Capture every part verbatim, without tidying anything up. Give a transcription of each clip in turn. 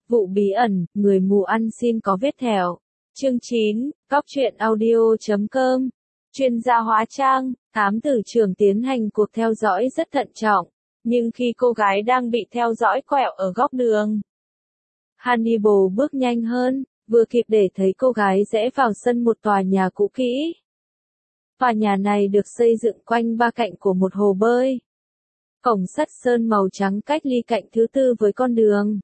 Vụ bí ẩn, người mù ăn xin có vết thẹo. Chương chín, Cóc truyện audio chấm com. Chuyên gia hóa trang, thám tử trưởng tiến hành cuộc theo dõi rất thận trọng. Nhưng khi cô gái đang bị theo dõi quẹo ở góc đường, Hannibal bước nhanh hơn, vừa kịp để thấy cô gái rẽ vào sân một tòa nhà cũ kỹ. Tòa nhà này được xây dựng quanh ba cạnh của một hồ bơi. Cổng sắt sơn màu trắng cách ly cạnh thứ tư với con đường.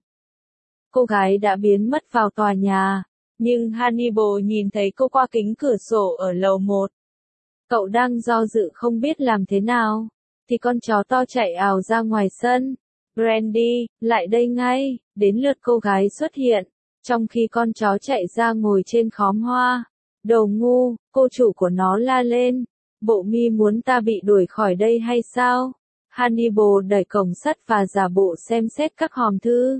Cô gái đã biến mất vào tòa nhà, nhưng Hannibal nhìn thấy cô qua kính cửa sổ ở lầu một. Cậu đang do dự không biết làm thế nào, thì con chó to chạy ào ra ngoài sân. Brandy, lại đây ngay, đến lượt cô gái xuất hiện, trong khi con chó chạy ra ngồi trên khóm hoa. Đồ ngu, cô chủ của nó la lên, bộ mi muốn ta bị đuổi khỏi đây hay sao? Hannibal đẩy cổng sắt và giả bộ xem xét các hòm thư.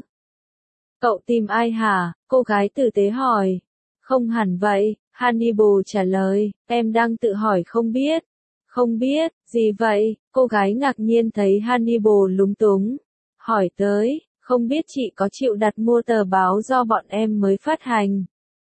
Cậu tìm ai hả? Cô gái tử tế hỏi. Không hẳn vậy, Hannibal trả lời, em đang tự hỏi không biết. Không biết, gì vậy? Cô gái ngạc nhiên thấy Hannibal lúng túng. Hỏi tới, không biết chị có chịu đặt mua tờ báo do bọn em mới phát hành?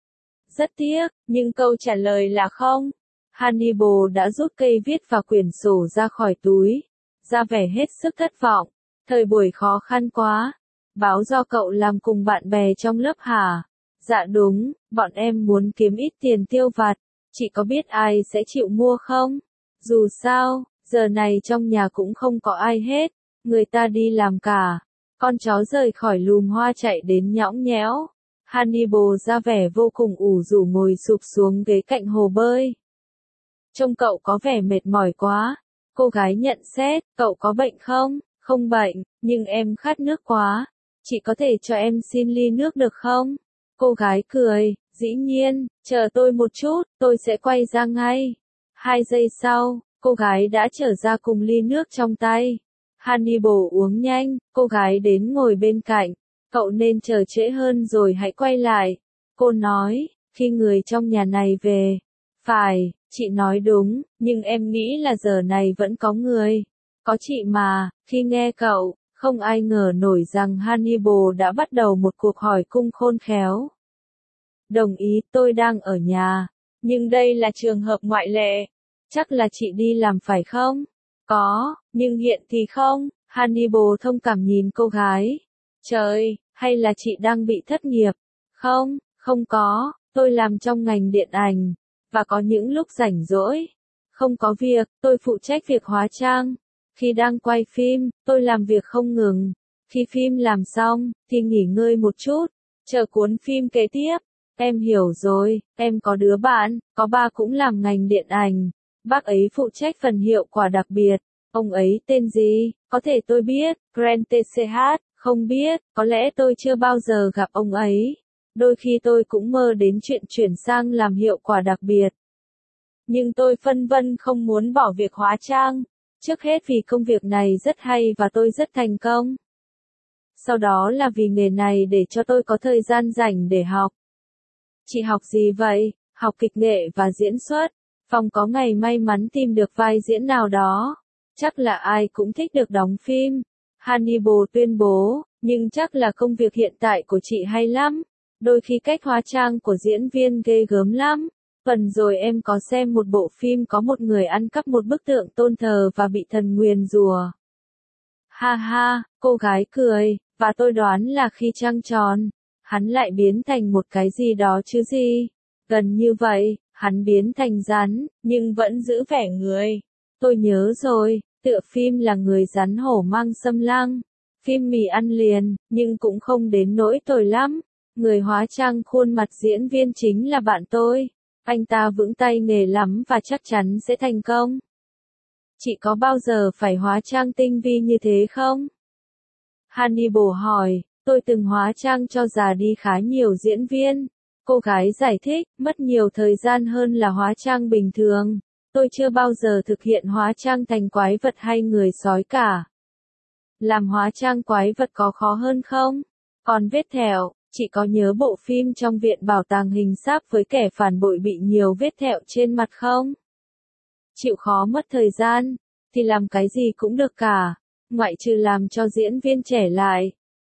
Rất tiếc, nhưng câu trả lời là không. Hannibal đã rút cây viết và quyển sổ ra khỏi túi, ra vẻ hết sức thất vọng. Thời buổi khó khăn quá. Báo do cậu làm cùng bạn bè trong lớp hả? Dạ đúng, bọn em muốn kiếm ít tiền tiêu vặt. Chị có biết ai sẽ chịu mua không? Dù sao, giờ này trong nhà cũng không có ai hết. Người ta đi làm cả. Con chó rời khỏi lùm hoa chạy đến nhõng nhẽo. Hannibal ra vẻ vô cùng ủ rũ ngồi sụp xuống ghế cạnh hồ bơi. Trông cậu có vẻ mệt mỏi quá. Cô gái nhận xét, cậu có bệnh không? Không bệnh, nhưng em khát nước quá. Chị có thể cho em xin ly nước được không? Cô gái cười, dĩ nhiên, chờ tôi một chút, tôi sẽ quay ra ngay. Hai giây sau, cô gái đã trở ra cùng ly nước trong tay. Hannibal uống nhanh, cô gái đến ngồi bên cạnh. Cậu nên chờ trễ hơn rồi hãy quay lại. Cô nói, khi người trong nhà này về. Phải, chị nói đúng, nhưng em nghĩ là giờ này vẫn có người. Có chị mà, khi nghe cậu, không ai ngờ nổi rằng Hannibal đã bắt đầu một cuộc hỏi cung khôn khéo. Đồng ý, tôi đang ở nhà. Nhưng đây là trường hợp ngoại lệ. Chắc là chị đi làm phải không? Có, nhưng hiện thì không. Hannibal thông cảm nhìn cô gái. Trời, hay là chị đang bị thất nghiệp? Không, không có, tôi làm trong ngành điện ảnh. Và có những lúc rảnh rỗi. Không có việc, tôi phụ trách việc hóa trang. Khi đang quay phim, tôi làm việc không ngừng. Khi phim làm xong, thì nghỉ ngơi một chút, chờ cuốn phim kế tiếp. Em hiểu rồi, em có đứa bạn, có ba cũng làm ngành điện ảnh. Bác ấy phụ trách phần hiệu quả đặc biệt. Ông ấy tên gì? Có thể tôi biết, Grant tê xê hát, không biết, có lẽ tôi chưa bao giờ gặp ông ấy. Đôi khi tôi cũng mơ đến chuyện chuyển sang làm hiệu quả đặc biệt. Nhưng tôi phân vân không muốn bỏ việc hóa trang. Trước hết vì công việc này rất hay và tôi rất thành công. Sau đó là vì nghề này để cho tôi có thời gian rảnh để học. Chị học gì vậy? Học kịch nghệ và diễn xuất. Phong có ngày may mắn tìm được vai diễn nào đó. Chắc là ai cũng thích được đóng phim. Hannibal tuyên bố, nhưng chắc là công việc hiện tại của chị hay lắm. Đôi khi cách hóa trang của diễn viên ghê gớm lắm. Tuần rồi em có xem một bộ phim có một người ăn cắp một bức tượng tôn thờ và bị thần nguyền rủa. Ha ha, cô gái cười, và tôi đoán là khi trăng tròn, hắn lại biến thành một cái gì đó chứ gì. Gần như vậy, hắn biến thành rắn, nhưng vẫn giữ vẻ người. Tôi nhớ rồi, tựa phim là người rắn hổ mang xâm lăng. Phim mì ăn liền, nhưng cũng không đến nỗi tồi lắm. Người hóa trang khuôn mặt diễn viên chính là bạn tôi. Anh ta vững tay nghề lắm và chắc chắn sẽ thành công. Chị có bao giờ phải hóa trang tinh vi như thế không? Hannibal hỏi, tôi từng hóa trang cho già đi khá nhiều diễn viên. Cô gái giải thích, mất nhiều thời gian hơn là hóa trang bình thường. Tôi chưa bao giờ thực hiện hóa trang thành quái vật hay người sói cả. Làm hóa trang quái vật có khó hơn không? Còn vết thẹo, chị có nhớ bộ phim trong viện bảo tàng hình sáp với kẻ phản bội bị nhiều vết thẹo trên mặt không? Chịu khó mất thời gian, thì làm cái gì cũng được cả, ngoại trừ làm cho diễn viên trẻ lại.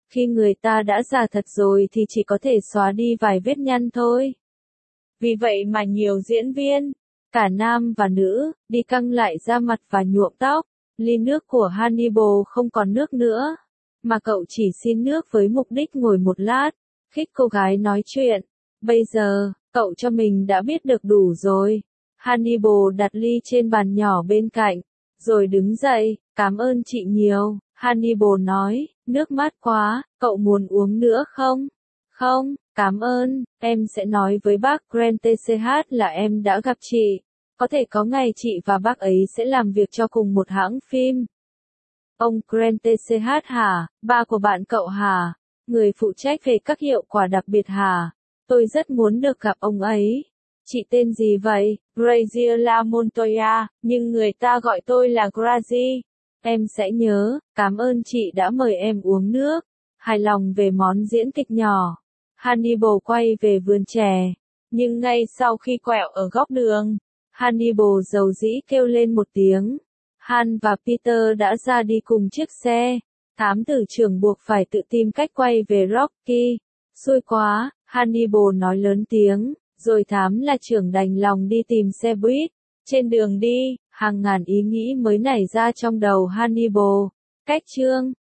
Khi người ta đã già thật rồi thì chỉ có thể xóa đi vài vết nhăn thôi. Vì vậy mà nhiều diễn viên, cả nam và nữ, đi căng lại da mặt và nhuộm tóc. Ly nước của Hannibal không còn nước nữa, mà cậu chỉ xin nước với mục đích ngồi một lát, khích cô gái nói chuyện. Bây giờ, cậu cho mình đã biết được đủ rồi. Hannibal đặt ly trên bàn nhỏ bên cạnh, rồi đứng dậy, cảm ơn chị nhiều. Hannibal nói, nước mát quá, cậu muốn uống nữa không? Không, cảm ơn, em sẽ nói với bác Grant tê xê hát là em đã gặp chị. Có thể có ngày chị và bác ấy sẽ làm việc cho cùng một hãng phim. Ông Grant tê xê hát hả? Ba của bạn cậu hả? Người phụ trách về các hiệu quả đặc biệt hả? Tôi rất muốn được gặp ông ấy. Chị tên gì vậy? Graziella Montoya, nhưng người ta gọi tôi là Grazi. Em sẽ nhớ, cảm ơn chị đã mời em uống nước. Hài lòng về món diễn kịch nhỏ, Hannibal quay về vườn chè. Nhưng ngay sau khi quẹo ở góc đường, Hannibal dầu dĩ kêu lên một tiếng. Han và Peter đã ra đi cùng chiếc xe. Thám tử trưởng buộc phải tự tìm cách quay về Rocky. Xui quá, Hannibal nói lớn tiếng, rồi thám là trưởng đành lòng đi tìm xe buýt. Trên đường đi, hàng ngàn ý nghĩ mới nảy ra trong đầu Hannibal. Cách chương